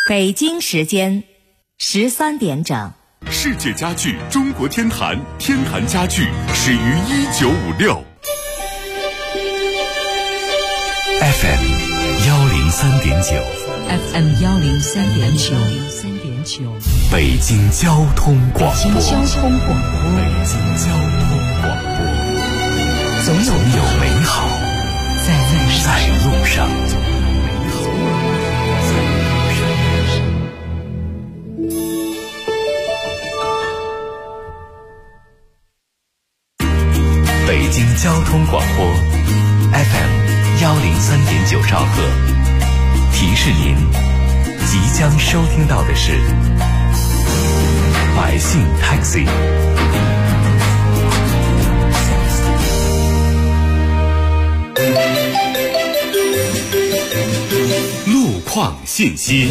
北京时间13点整。 世界家具中国天坛，天坛家具始于1956。FM 103.9 FM 103.9 北京交通广播。 北京交通广播。 总有美好在路上。北京交通广播 FM 103.9兆赫，提示您即将收听到的是百姓 Taxi。路况信息。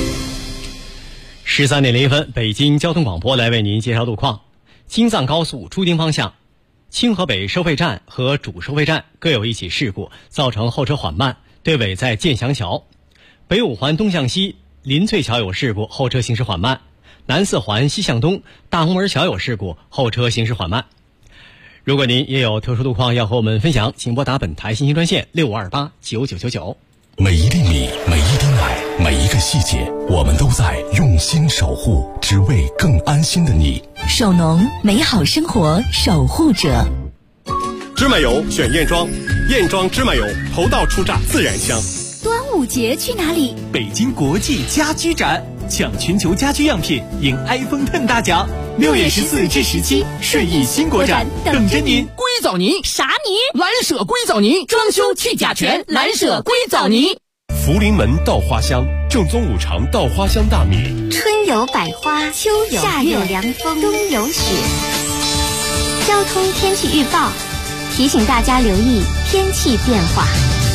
13点01分，北京交通广播来为您介绍路况。京藏高速朱泾方向清河北收费站和主收费站各有一起事故，造成后车缓慢，队尾在建祥桥。北五环东向西林翠桥有事故，后车行驶缓慢。南四环西向东大红门桥有事故，后车行驶缓慢。如果您也有特殊路况要和我们分享，请拨打本台信息专线65289999。 每一粒米，每一滴奶，每一个细节，我们都在用心守护，只为更安心的你。 首农，美好生活守护者。 芝麻油选燕庄，燕庄芝麻油头道出榨自然香。 端午节去哪里？ 北京国际家居展，抢全球家居样品，赢 iPhone X 大奖。6月14至17，顺义新国展等着您。 硅藻泥啥泥？ 蓝舍硅藻泥，装修去甲醛，蓝舍硅藻泥。 福临门稻花香，正宗五常稻花香大米。 春有百花，秋有夏有凉风，冬有雪。交通天气预报提醒大家留意天气变化。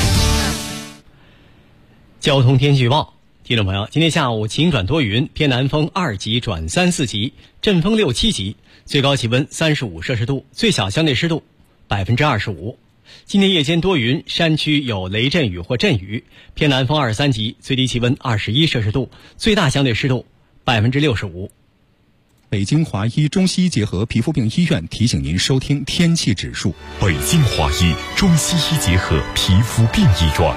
交通天气预报，听众朋友，今天下午晴转多云，偏南风2级转3、4级，阵风6、7级，最高气温35摄氏度，最小相对湿度25%。今天夜间多云，山区有雷阵雨或阵雨，偏南风2、3级，最低气温21摄氏度，最大相对湿度65%。 北京华医中西医结合皮肤病医院提醒您收听天气指数。 北京华医中西医结合皮肤病医院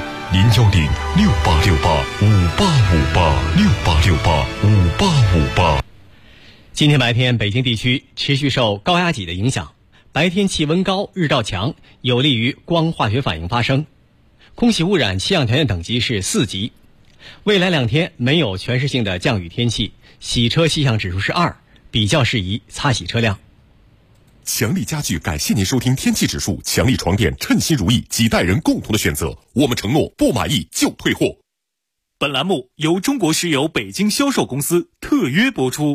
，0106868585858，68685858。 今天白天，北京地区持续受高压脊的影响，白天气温高，日照强，有利于光化学反应发生。空气污染气象条件等级是4级。未来2天没有全市性的降雨天气，洗车气象指数是2，比较适宜擦洗车辆。 强力家具感谢您收听天气指数，强力床垫称心如意，几代人共同的选择，我们承诺不满意就退货。 本栏目由中国石油北京销售公司特约播出。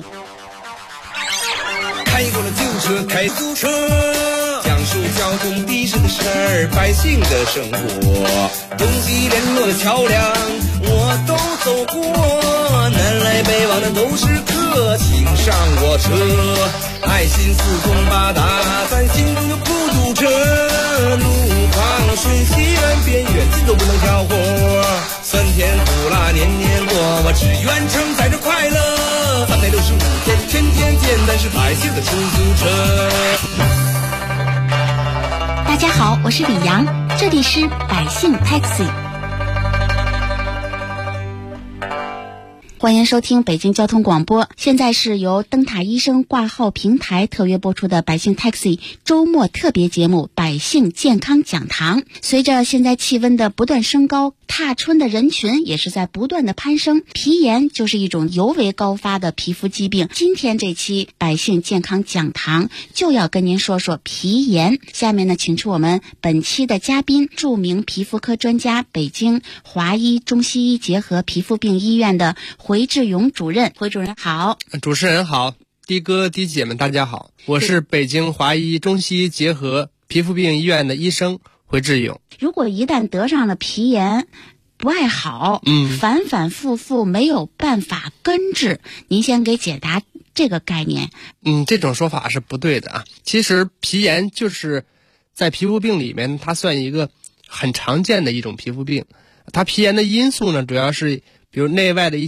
开过了旧车，开租车，讲述交通的士的事儿，百姓的生活，东西联络的桥梁我都走过，南来北往的都是客，请上我车，爱心四通八达，咱心中就不堵车，路旁顺西远边远近都不能挑活，酸甜苦辣年年过，我只愿承载着快乐，365天天天见，但是百姓的出租车。 大家好，我是李阳，这里是百姓 Taxi。欢迎收听北京交通广播，现在是由灯塔医生挂号平台特约播出的百姓 Taxi 周末特别节目百姓健康讲堂。随着现在气温的不断升高，踏春的人群也是在不断的攀升，皮炎就是一种尤为高发的皮肤疾病。今天这期百姓健康讲堂就要跟您说说皮炎。下面呢，请出我们本期的嘉宾，著名皮肤科专家，北京华医中西医结合皮肤病医院的回志勇主任。回主任好。 主持人好，的哥的姐们大家好，我是北京华医中西医结合皮肤病医院的医生回志勇。 如果一旦得上了皮炎不爱好，反反复复没有办法根治，您先给解答这个概念。 这种说法是不对的啊。其实皮炎就是在皮肤病里面，它算一个很常见的一种皮肤病。它皮炎的因素呢，主要是比如内外的一些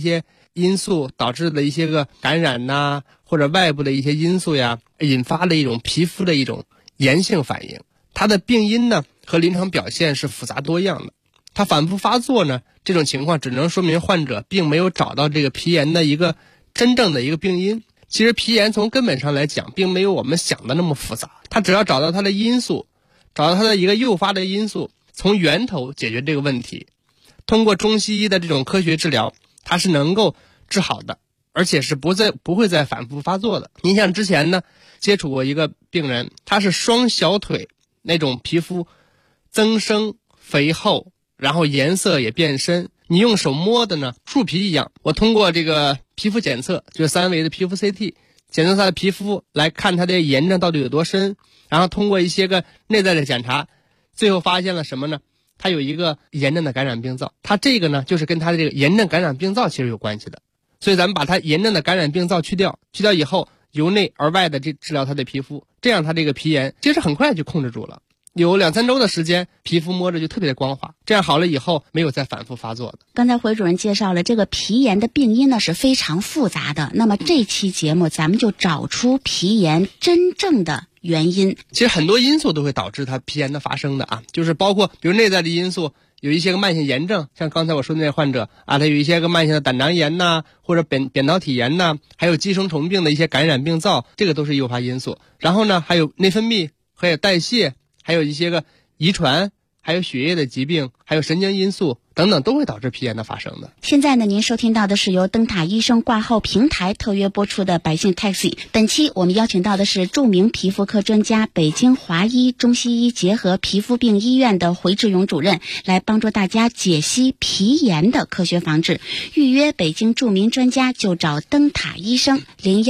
因素导致的一些个感染呐，或者外部的一些因素呀，引发的一种皮肤的一种炎性反应。它的病因呢和临床表现是复杂多样的。它反复发作呢，这种情况只能说明患者并没有找到这个皮炎的一个真正的一个病因。其实皮炎从根本上来讲，并没有我们想的那么复杂，它只要找到它的因素，找到它的一个诱发的因素，从源头解决这个问题，通过中西医的这种科学治疗，它是能够治好的，而且是不会再反复发作的。您像之前呢接触过一个病人，他是双小腿那种皮肤增生肥厚，然后颜色也变深，你用手摸的呢树皮一样。我通过这个皮肤检测，就是3维的皮肤 CT 检测他的皮肤，来看他的炎症到底有多深，然后通过一些个内在的检查，最后发现了什么呢？他有一个炎症的感染病灶，他这个呢就是跟他的这个炎症感染病灶其实有关系的。所以咱们把他炎症的感染病灶去掉以后，由内而外的治疗他的皮肤，这样他这个皮炎其实很快就控制住了。有2-3周的时间，皮肤摸着就特别的光滑，这样好了以后没有再反复发作的。 刚才回主任介绍了这个皮炎的病因呢是非常复杂的，那么这期节目咱们就找出皮炎真正的原因。 其实很多因素都会导致它皮炎的发生的啊，就是包括比如内在的因素，有一些个慢性炎症，像刚才我说的那患者啊，他有一些个慢性的胆囊炎呐，或者扁桃体炎呐，还有寄生虫病的一些感染病灶，这个都是诱发因素。然后呢，还有内分泌，还有代谢，还有一些个遗传，还有血液的疾病，还有神经因素等等，都会导致皮炎的发生的。 现在呢，您收听到的是由灯塔医生挂号平台特约播出的百姓 Taxi。本期我们邀请到的是著名皮肤科专家、北京华医中西医结合皮肤病医院的回志勇主任，来帮助大家解析皮炎的科学防治。预约北京著名专家就找灯塔医生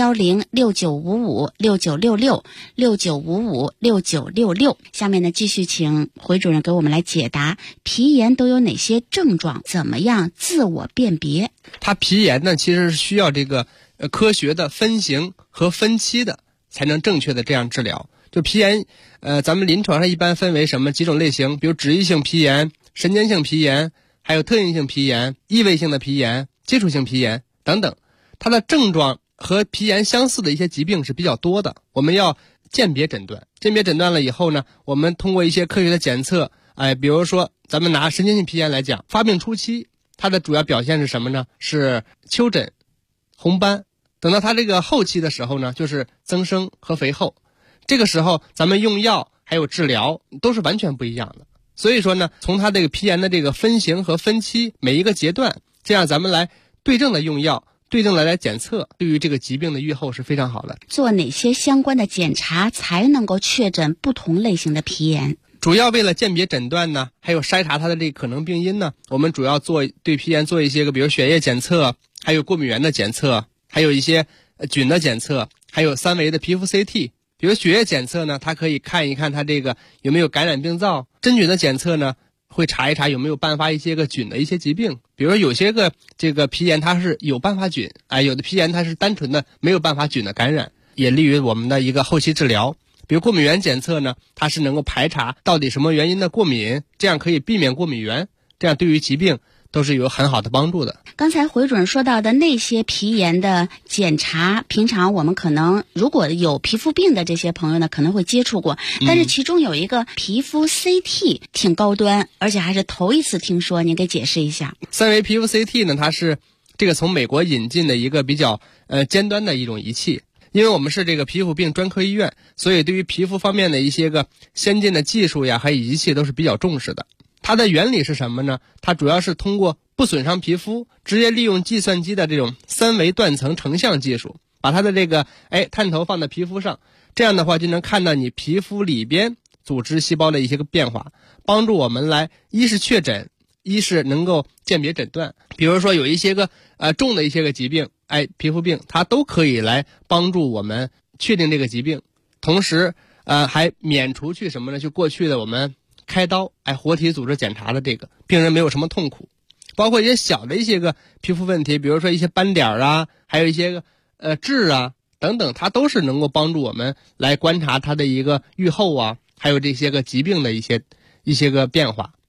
，010-6955-6966，6955-6966。下面呢，继续请回主任给我们来解答皮炎都有哪些症状，怎么样自我辨别。 它皮炎呢其实是需要这个科学的分型和分期的，才能正确的这样治疗。就皮炎咱们临床上一般分为几种类型，比如脂溢性皮炎、神经性皮炎，还有特应性皮炎、异位性的皮炎、接触性皮炎等等。它的症状和皮炎相似的一些疾病是比较多的，我们要鉴别诊断。鉴别诊断了以后呢，我们通过一些科学的检测，比如说咱们拿神经性皮炎来讲，发病初期它的主要表现是什么呢？是丘疹、红斑。等到它这个后期的时候呢，就是增生和肥厚。这个时候咱们用药还有治疗都是完全不一样的。所以说呢，从它这个皮炎的这个分型和分期每一个阶段，这样咱们来对症的用药，对症的来检测，对于这个疾病的预后是非常好的。 做哪些相关的检查才能够确诊不同类型的皮炎？ 主要为了鉴别诊断呢，还有筛查它的这个可能病因呢，我们主要对皮炎做一些个，比如血液检测，还有过敏原的检测，还有一些菌的检测，还有3维的皮肤 CT。比如血液检测呢，它可以看一看它这个有没有感染病灶；真菌的检测呢，会查一查有没有伴发一些个菌的一些疾病。比如有些个这个皮炎它是有伴发菌，有的皮炎它是单纯的没有伴发菌的感染，也利于我们的一个后期治疗。比如过敏原检测呢，它是能够排查到底什么原因的过敏，这样可以避免过敏源，这样对于疾病都是有很好的帮助的。 刚才回主任说到的那些皮炎的检查，平常我们可能如果有皮肤病的这些朋友呢，可能会接触过，但是其中有一个皮肤 CT 挺高端，而且还是头一次听说，您给解释一下。 3维皮肤 CT 呢，它是这个从美国引进的一个比较尖端的一种仪器。因为我们是这个皮肤病专科医院，所以对于皮肤方面的一些个先进的技术呀，还有仪器都是比较重视的。它的原理是什么呢？它主要是通过不损伤皮肤，直接利用计算机的这种3维断层成像技术，把它的这个探头放在皮肤上，这样的话就能看到你皮肤里边组织细胞的一些个变化，帮助我们来一是确诊，一是能够鉴别诊断。比如说有一些个重的一些个疾病，皮肤病，它都可以来帮助我们确定这个疾病，同时还免除去什么呢？就过去的我们开刀活体组织检查的这个病人没有什么痛苦。包括一些小的一些个皮肤问题，比如说一些斑点啊，还有一些个痣啊等等，它都是能够帮助我们来观察它的一个预后啊，还有这些个疾病的一些个变化。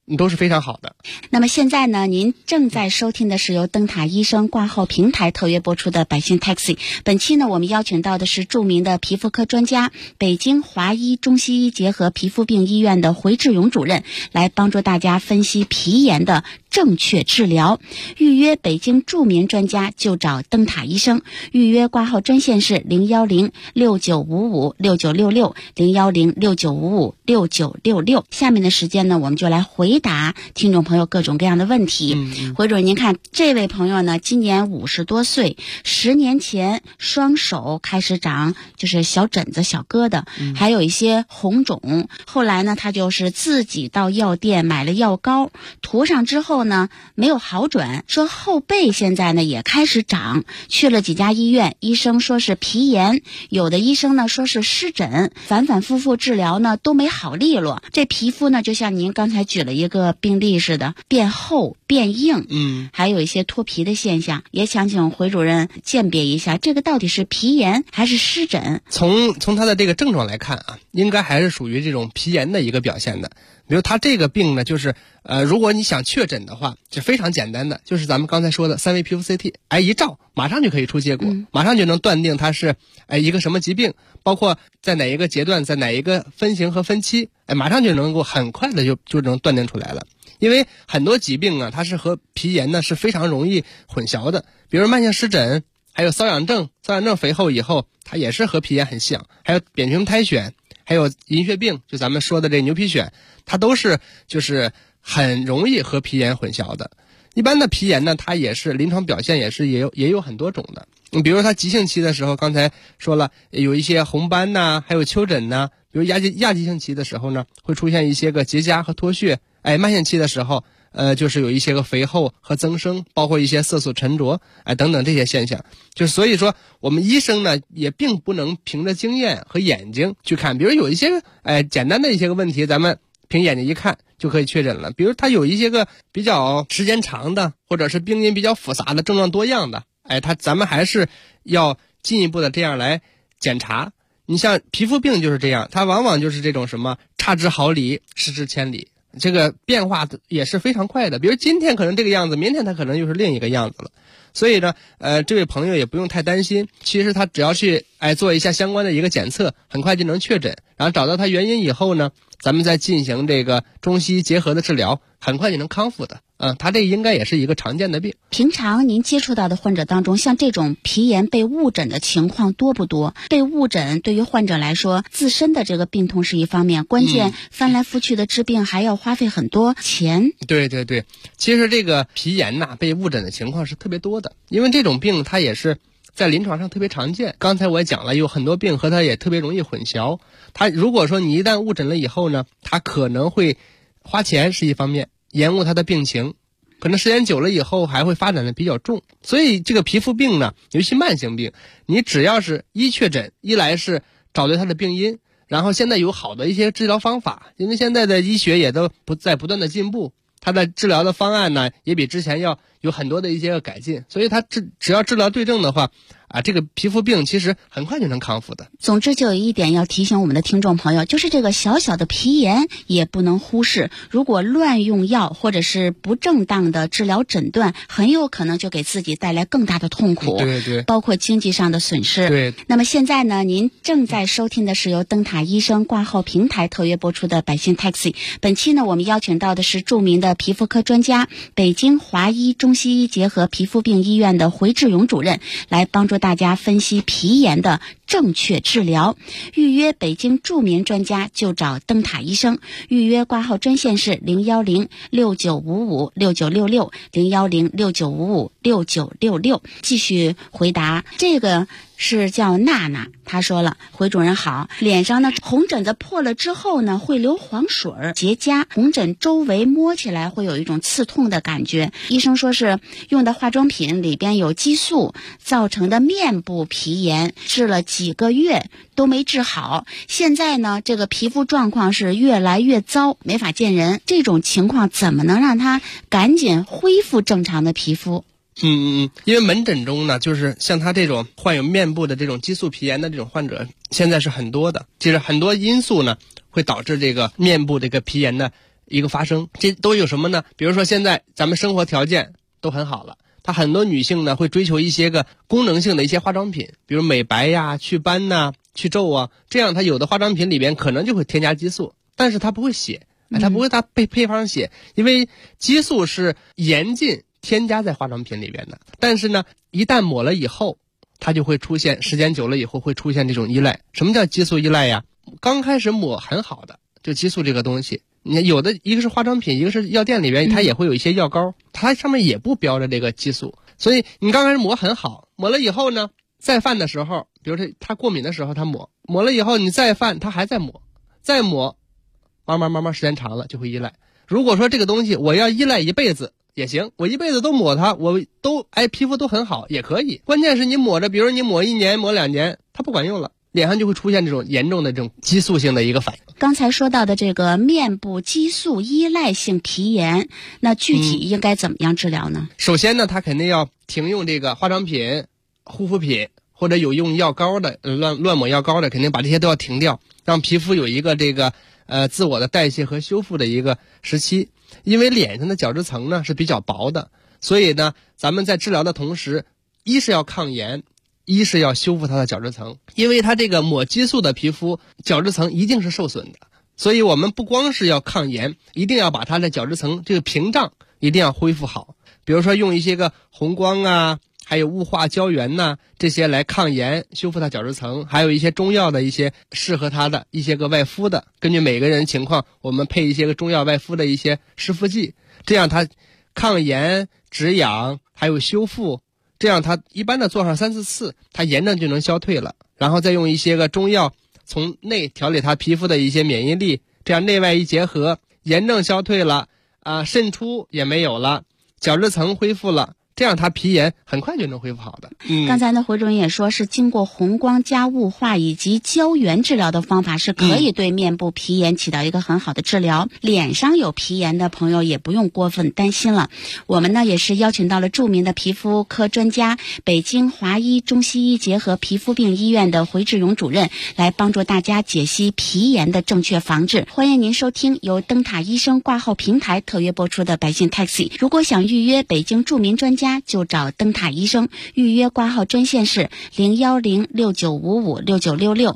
都是非常好的。 那么现在呢，您正在收听的是由灯塔医生挂号平台特约播出的百姓 Taxi。本期呢，我们邀请到的是著名的皮肤科专家，北京华医中西医结合皮肤病医院的回志勇主任，来帮助大家分析皮炎的正确治疗。预约北京著名专家就找灯塔医生，预约挂号专线是010-6955-6966，010-6955-6966。下面的时间呢，我们就来回答听众朋友各种各样的问题。回主任，您看这位朋友呢，今年50多岁，10年前双手开始长就是小疹子、小疙瘩，还有一些红肿。后来呢，他就是自己到药店买了药膏，涂上之后呢，没有好转，说后背现在呢也开始长，去了几家医院，医生说是皮炎，有的医生呢说是湿疹，反反复复治疗呢都没好利落。这皮肤呢就像您刚才举了一个病例似的，变厚变硬，还有一些脱皮的现象，也想请回主任鉴别一下，这个到底是皮炎还是湿疹？ 从他的这个症状来看啊，应该还是属于这种皮炎的一个表现的。比如他这个病呢，就是如果你想确诊的话，就非常简单的，就是咱们刚才说的3维皮肤 CT， 一照马上就可以出结果，马上就能断定它是一个什么疾病，包括在哪一个阶段，在哪一个分型和分期，马上就能够很快的就能断定出来了。因为很多疾病啊，它是和皮炎呢是非常容易混淆的，比如慢性湿疹，还有瘙痒症肥厚以后，它也是和皮炎很像，还有扁平苔癣，还有银屑病，就咱们说的这牛皮癣，它都是就是很容易和皮炎混淆的。一般的皮炎呢，它也是临床表现也有很多种的。比如它急性期的时候，刚才说了有一些红斑呐，还有丘疹呐。比如亚急性期的时候呢，会出现一些个结痂和脱屑。慢性期的时候，就是有一些个肥厚和增生，包括一些色素沉着，等等这些现象。就是所以说，我们医生呢也并不能凭着经验和眼睛去看。比如有一些简单的一些个问题，咱们凭眼睛一看就可以确诊了。比如他有一些个比较时间长的，或者是病因比较复杂的、症状多样的，咱们还是要进一步的这样来检查。你像皮肤病就是这样，它往往就是这种什么差之毫厘，失之千里，这个变化也是非常快的。比如今天可能这个样子，明天它可能又是另一个样子了。所以呢，这位朋友也不用太担心，其实他只要去做一下相关的一个检测，很快就能确诊，然后找到他原因以后呢，咱们再进行这个中西医结合的治疗，很快就能康复的。他这应该也是一个常见的病。 平常您接触到的患者当中，像这种皮炎被误诊的情况多不多？被误诊对于患者来说，自身的这个病痛是一方面，关键翻来覆去的治病还要花费很多钱。 对，其实这个皮炎呐，被误诊的情况是特别多的，因为这种病它也是在临床上特别常见。刚才我也讲了，有很多病和它也特别容易混淆。它如果说你一旦误诊了以后呢，它可能会花钱是一方面，延误它的病情，可能时间久了以后还会发展的比较重。所以这个皮肤病呢，尤其慢性病，你只要是一确诊，一来是找对它的病因，然后现在有好的一些治疗方法，因为现在的医学也都不断的进步，它的治疗的方案呢也比之前要有很多的一些个改进，所以它只要治疗对症的话这个皮肤病其实很快就能康复的。 总之就有一点要提醒我们的听众朋友，就是这个小小的皮炎也不能忽视，如果乱用药或者是不正当的治疗诊断，很有可能就给自己带来更大的痛苦， 对， 包括经济上的损失。 对。 那么现在呢，您正在收听的是由灯塔医生挂号平台特约播出的百姓 Taxi。本期呢，我们邀请到的是著名的皮肤科专家，北京华医中西医结合皮肤病医院的回志勇主任，来帮助大家分析皮炎的正确治疗。预约北京著名专家就找灯塔医生，预约挂号专线是010-6955-6966，010-6955-6966。继续回答，这个是叫娜娜，她说了，回主任好，脸上呢红疹子破了之后呢会流黄水结痂，红疹周围摸起来会有一种刺痛的感觉，医生说是用的化妆品里边有激素造成的面部皮炎，治了几个月都没治好，现在呢这个皮肤状况是越来越糟，没法见人，这种情况怎么能让他赶紧恢复正常的皮肤？ 因为门诊中呢，就是像他这种患有面部的这种激素皮炎的这种患者现在是很多的，其实很多因素呢会导致这个面部这个皮炎的一个发生。这都有什么呢？比如说现在咱们生活条件都很好了，她很多女性呢会追求一些个功能性的一些化妆品，比如美白呀、祛斑呐、去皱啊，这样她有的化妆品里边可能就会添加激素，但是她不会写，她不会它配方写，因为激素是严禁添加在化妆品里边的。但是呢，一旦抹了以后，它就会出现，时间久了以后会出现这种依赖。什么叫激素依赖呀？刚开始抹很好的，就激素这个东西，你看有的一个是化妆品，一个是药店里边它也会有一些药膏，它上面也不标着这个激素，所以你刚开始抹很好，抹了以后呢，再犯的时候，比如说他过敏的时候他抹了以后你再犯他还在抹，再抹，慢慢时间长了就会依赖。如果说这个东西我要依赖一辈子也行，我一辈子都抹它，我都皮肤都很好也可以。关键是你抹着，比如你抹1年抹2年，它不管用了，脸上就会出现这种严重的这种激素性的一个反应。 刚才说到的这个面部激素依赖性皮炎，那具体应该怎么样治疗呢？ 首先呢，它肯定要停用这个化妆品、护肤品，或者有用药膏的乱抹药膏的，肯定把这些都要停掉，让皮肤有一个这个自我的代谢和修复的一个时期。因为脸上的角质层呢是比较薄的，所以呢咱们在治疗的同时，一是要抗炎，一是要修复它的角质层。因为它这个抹激素的皮肤角质层一定是受损的，所以我们不光是要抗炎，一定要把它的角质层这个屏障一定要恢复好。比如说用一些个红光啊，还有雾化胶原呐，这些来抗炎修复它角质层，还有一些中药的一些适合它的一些个外敷的，根据每个人情况我们配一些个中药外敷的一些湿敷剂，这样它抗炎止痒还有修复，这样它一般的做上3-4次，它炎症就能消退了。然后再用一些个中药从内调理它皮肤的一些免疫力，这样内外一结合，炎症消退了渗出也没有了，角质层恢复了，这样它皮炎很快就能恢复好的。 刚才呢胡主任也说是经过红光加雾化以及胶原治疗的方法是可以对面部皮炎起到一个很好的治疗。脸上有皮炎的朋友也不用过分担心了，我们呢也是邀请到了著名的皮肤科专家，北京华医中西医结合皮肤病医院的回志勇主任来帮助大家解析皮炎的正确防治。欢迎您收听由灯塔医生挂号平台特约播出的百姓 Taxi。 如果想预约北京著名专家就找灯塔医生，预约挂号专线是01069556966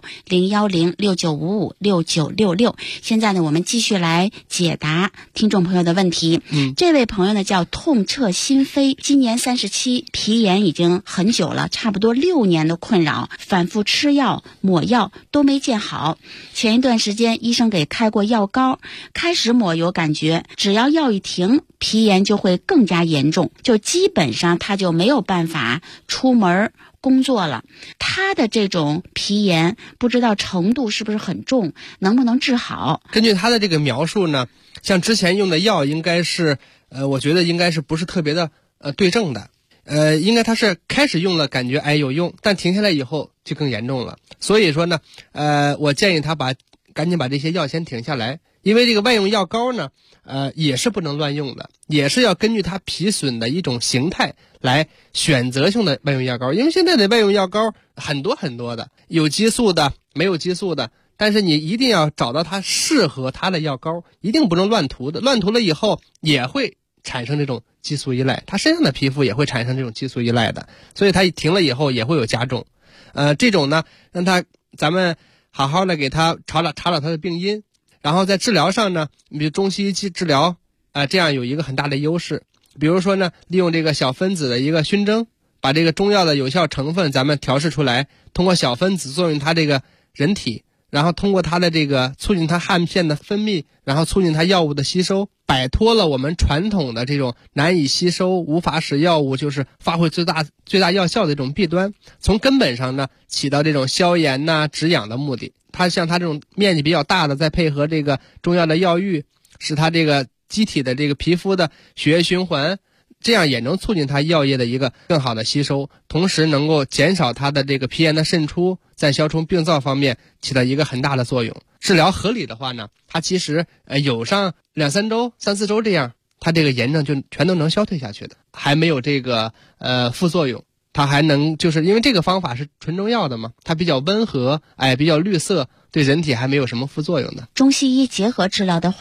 01069556966。现在呢我们继续来解答听众朋友的问题。这位朋友呢叫痛彻心扉，今年37，皮炎已经很久了，差不多6年的困扰，反复吃药抹药都没见好。前一段时间医生给开过药膏，开始抹有感觉，只要药一停，皮炎就会更加严重，就基本上他就没有办法出门工作了。他的这种皮炎不知道程度是不是很重，能不能治好？ 根据他的这个描述呢，像之前用的药应该是我觉得应该是不是特别的对症的。应该他是开始用了感觉有用，但停下来以后就更严重了。所以说呢我建议他赶紧把这些药先停下来。因为这个外用药膏呢也是不能乱用的，也是要根据它皮损的一种形态来选择性的外用药膏。因为现在的外用药膏很多很多的，有激素的没有激素的，但是你一定要找到它适合它的药膏，一定不能乱涂的，乱涂了以后也会产生这种激素依赖，它身上的皮肤也会产生这种激素依赖的，所以它停了以后也会有加重。这种呢让咱们好好的给它查找它的病因。然后在治疗上呢，比如中西医治疗这样有一个很大的优势。比如说呢，利用这个小分子的一个熏蒸，把这个中药的有效成分咱们调试出来，通过小分子作用它这个人体，然后通过它的这个促进它汗腺的分泌，然后促进它药物的吸收，摆脱了我们传统的这种难以吸收、无法使药物就是发挥最大药效的这种弊端，从根本上呢起到这种消炎止痒的目的。它像它这种面积比较大的，再配合这个中药的药浴，使它这个机体的这个皮肤的血液循环，这样也能促进它药液的一个更好的吸收，同时能够减少它的这个皮炎的渗出，在消除病灶方面起到一个很大的作用。治疗合理的话呢，它其实有上2-3周、3-4周这样，它这个炎症就全都能消退下去的，还没有这个副作用。它还能就是因为这个方法是纯中药的嘛，它比较温和，比较绿色，对人体还没有什么副作用的。 中西医结合治疗的话，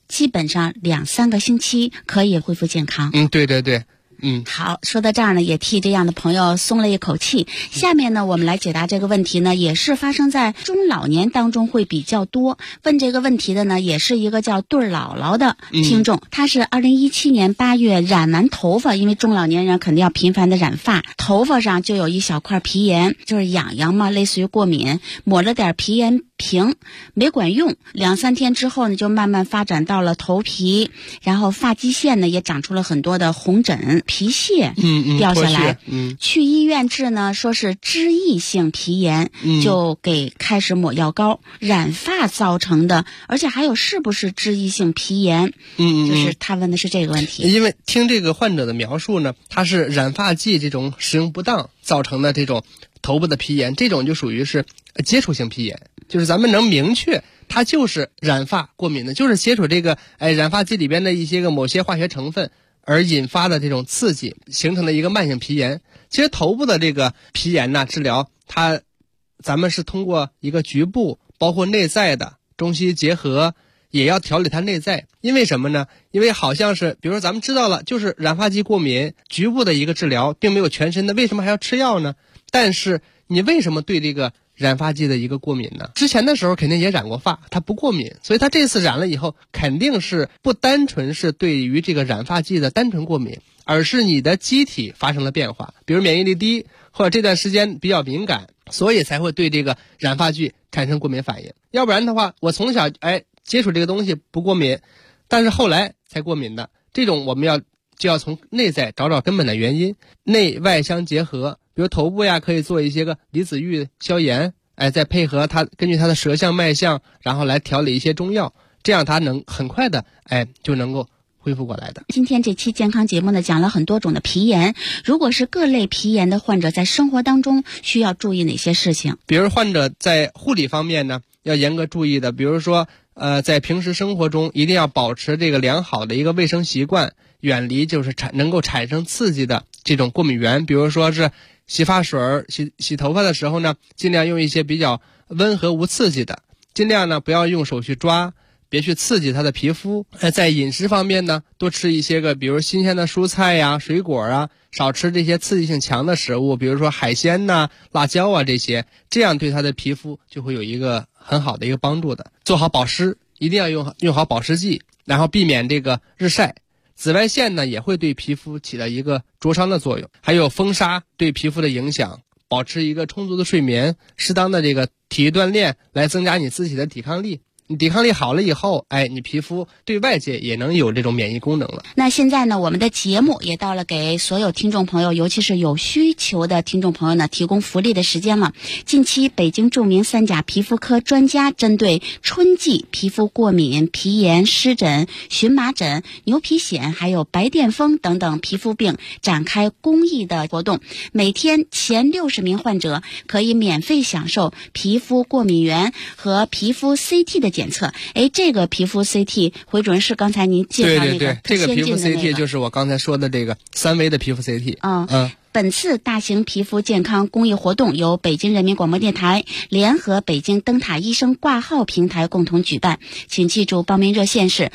基本上2-3个星期可以恢复健康。 对对对。 好，说到这儿呢，也替这样的朋友松了一口气。下面呢，我们来解答这个问题呢，也是发生在中老年当中会比较多。问这个问题的呢，也是一个叫对姥姥的听众，他是2017年8月染完头发，因为中老年人肯定要频繁的染发，头发上就有一小块皮炎，就是痒痒嘛，类似于过敏，抹了点皮炎平没管用，2-3天之后呢，就慢慢发展到了头皮，然后发际线呢也长出了很多的红疹、皮屑掉下来。去医院治呢，说是脂溢性皮炎，就给开始抹药膏。染发造成的，而且还有是不是脂溢性皮炎？就是他问的是这个问题。 因为听这个患者的描述呢，他是染发剂这种使用不当造成的这种头部的皮炎，这种就属于是接触性皮炎，就是咱们能明确它就是染发过敏的，就是接触这个染发剂里边的一些个某些化学成分而引发的这种刺激形成的一个慢性皮炎。其实头部的这个皮炎呢，治疗咱们是通过一个局部包括内在的中西医结合，也要调理它内在。因为什么呢？因为好像是比如说咱们知道了就是染发剂过敏，局部的一个治疗并没有全身的，为什么还要吃药呢？但是你为什么对这个染发剂的一个过敏呢？之前的时候肯定也染过发，它不过敏，所以它这次染了以后肯定是不单纯是对于这个染发剂的单纯过敏，而是你的机体发生了变化，比如免疫力低或者这段时间比较敏感，所以才会对这个染发剂产生过敏反应。要不然的话，我从小接触这个东西不过敏，但是后来才过敏的，这种我们就要从内在找根本的原因，内外相结合。比如头部可以做一些个离子浴消炎，再配合它根据它的舌象脉象，然后来调理一些中药，这样它能很快的就能够恢复过来的。 今天这期健康节目呢，讲了很多种的皮炎，如果是各类皮炎的患者，在生活当中需要注意哪些事情？ 比如患者在护理方面呢，要严格注意的，比如说在平时生活中一定要保持这个良好的一个卫生习惯，远离就是能够产生刺激的这种过敏源。比如说是洗发水洗头发的时候呢，尽量用一些比较温和无刺激的，尽量呢不要用手去抓，别去刺激它的皮肤。在饮食方面呢，多吃一些个比如新鲜的蔬菜呀、水果啊，少吃这些刺激性强的食物，比如说海鲜呐、辣椒啊这些，这样对它的皮肤就会有一个很好的一个帮助的。做好保湿，一定要用好保湿剂，然后避免这个日晒。紫外线呢也会对皮肤起到一个灼伤的作用，还有风沙对皮肤的影响，保持一个充足的睡眠，适当的这个体育锻炼来增加你自己的抵抗力。你抵抗力好了以后，你皮肤对外界也能有这种免疫功能了。 那现在呢，我们的节目也到了给所有听众朋友，尤其是有需求的听众朋友呢，提供福利的时间了。近期北京著名3甲皮肤科专家针对春季皮肤过敏、皮炎、湿疹、荨麻疹、牛皮癣还有白癜风等等皮肤病展开公益的活动，每天前60名患者可以免费享受皮肤过敏原和皮肤 CT 的检测。这个皮肤 CT 回主任是刚才您介绍那个这个皮肤 CT 就是我刚才说的这个3维的皮肤 CT。 本次大型皮肤健康公益活动由北京人民广播电台联合北京灯塔医生挂号平台共同举办，请记住报名热线是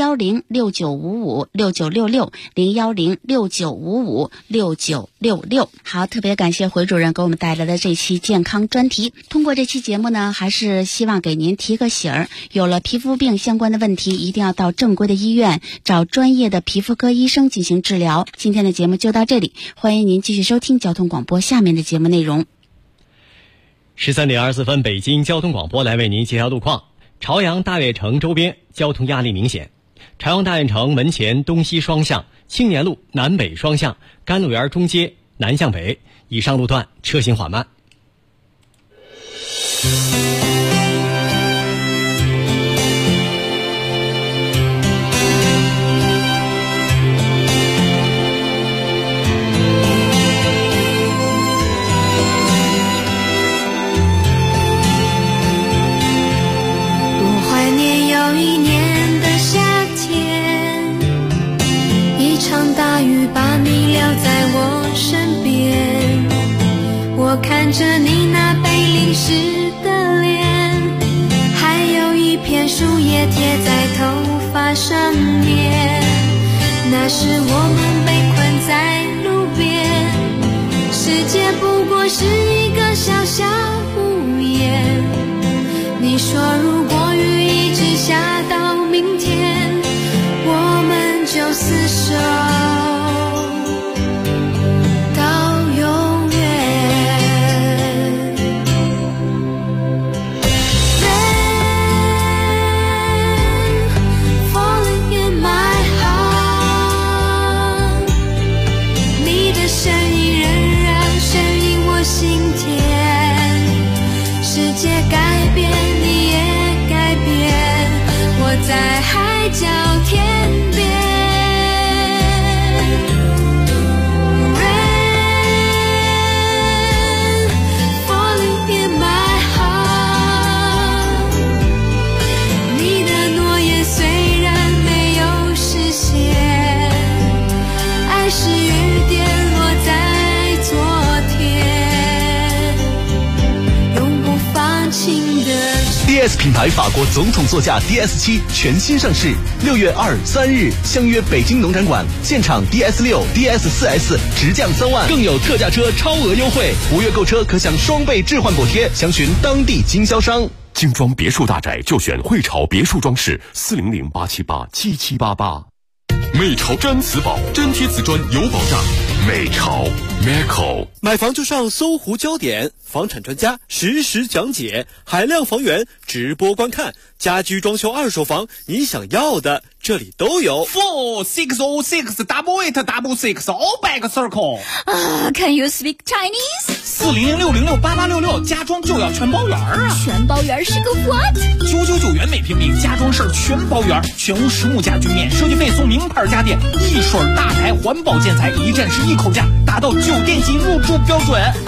01069556966 01069556966。好，特别感谢回主任给我们带来的这期健康专题。通过这期节目呢，还是希望给您提个醒儿，有了皮肤病相关的问题，一定要到正规的医院找专业的皮肤科医生进行治疗。今天的节目就到这里，欢迎您继续收听交通广播下面的节目内容。 13点24分，北京交通广播来为您介绍路况。朝阳大悦城周边交通压力明显，朝阳大悦城门前东西双向、青年路南北双向、甘露园中街南向北以上路段车行缓慢。 看着你那被淋湿的脸，还有一片树叶贴在头发法赦免。那时我们被困在路边，世界不过是一个小小屋檐。你说如果雨一直下到明天，我们就厮守在海角天边 Rain falling in my heart， 你的诺言虽然没有实现，爱是雨点落在昨天，永不放晴的 DS 品牌法国总统座驾 DS7 全新上市，6月2、3日相约北京农展馆，现场 DS6、DS4S 直降3万，更有特价车超额优惠，5月购车可享双倍置换补贴，详询当地经销商。 精装别墅大宅就选汇潮别墅装饰，400-878-7788。美潮毡瓷宝，粘贴瓷砖有保障。美潮 Meco， 买房就上搜狐焦点，房产专家实时讲解，海量房源直播观看，家居装修二手房，你想要的这里都有。 4606 8866 all back circle。 Can you speak Chinese？ 400-606-8866，家装就要全包圆啊！ 全包圆是个 what？ 999元每平米，家装事儿全包圆，全屋实木家具免设计费送名牌家电，一水大牌环保建材，一站式一口价，达到酒店级入住标准啊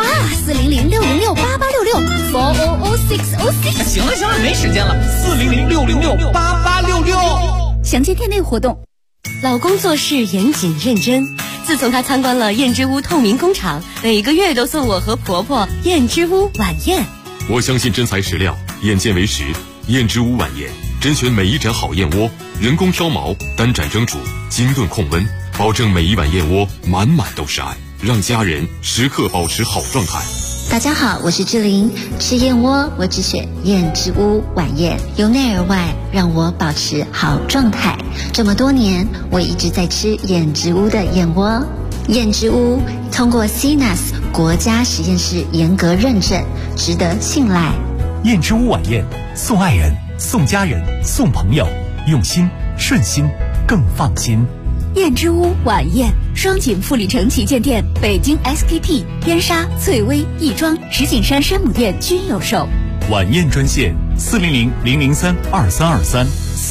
！400-606-8866 400606。行了，没时间了。400-606-8866。 详见店内活动。 老公做事严谨认真，自从他参观了燕之屋透明工厂，每个月都送我和婆婆燕之屋晚宴。 我相信真材实料，眼见为实。燕之屋晚宴甄选每一盏好燕窝，人工挑毛，单盏蒸煮，精炖控温，保证每一碗燕窝满满都是爱，让家人时刻保持好状态。 大家好，我是志玲，吃燕窝我只选燕之屋晚宴，由内而外让我保持好状态。这么多年，我一直在吃燕之屋的燕窝。燕之屋通过 CNAS 国家实验室严格认证，值得信赖。 燕之屋晚宴，送爱人，送家人，送朋友，用心顺心更放心。 燕之屋晚宴，双井富里城旗舰店、北京 SKP、边沙、翠微、亦庄、石景山山姆店均有售。 晚宴专线400-003-2323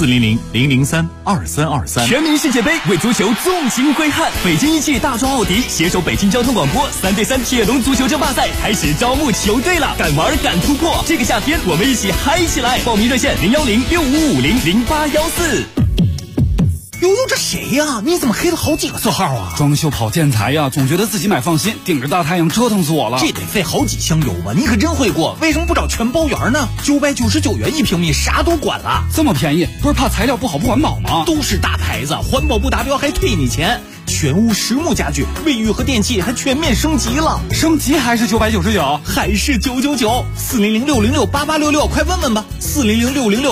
400-003-2323。 全民世界杯为足球纵情挥汗，北京一汽、大壮奥迪携手北京交通广播3对3铁笼足球争霸赛开始招募球队了，敢玩敢突破！这个夏天我们一起嗨起来！报名热线010-6550-0814。 悠悠，这谁呀？你怎么黑了好几个色号啊？ 装修跑建材呀，总觉得自己买放心，顶着大太阳折腾死我了。 这得费好几箱油吧？你可真会过，为什么不找全包圆呢？999元一平米，啥都管了。 这么便宜，不是怕材料不好不环保吗？ 都是大牌子，环保不达标还退你钱。全屋实木家具，卫浴和电器还全面升级了。 升级还是999？ 还是999？400-606-8866，快问问吧。400-606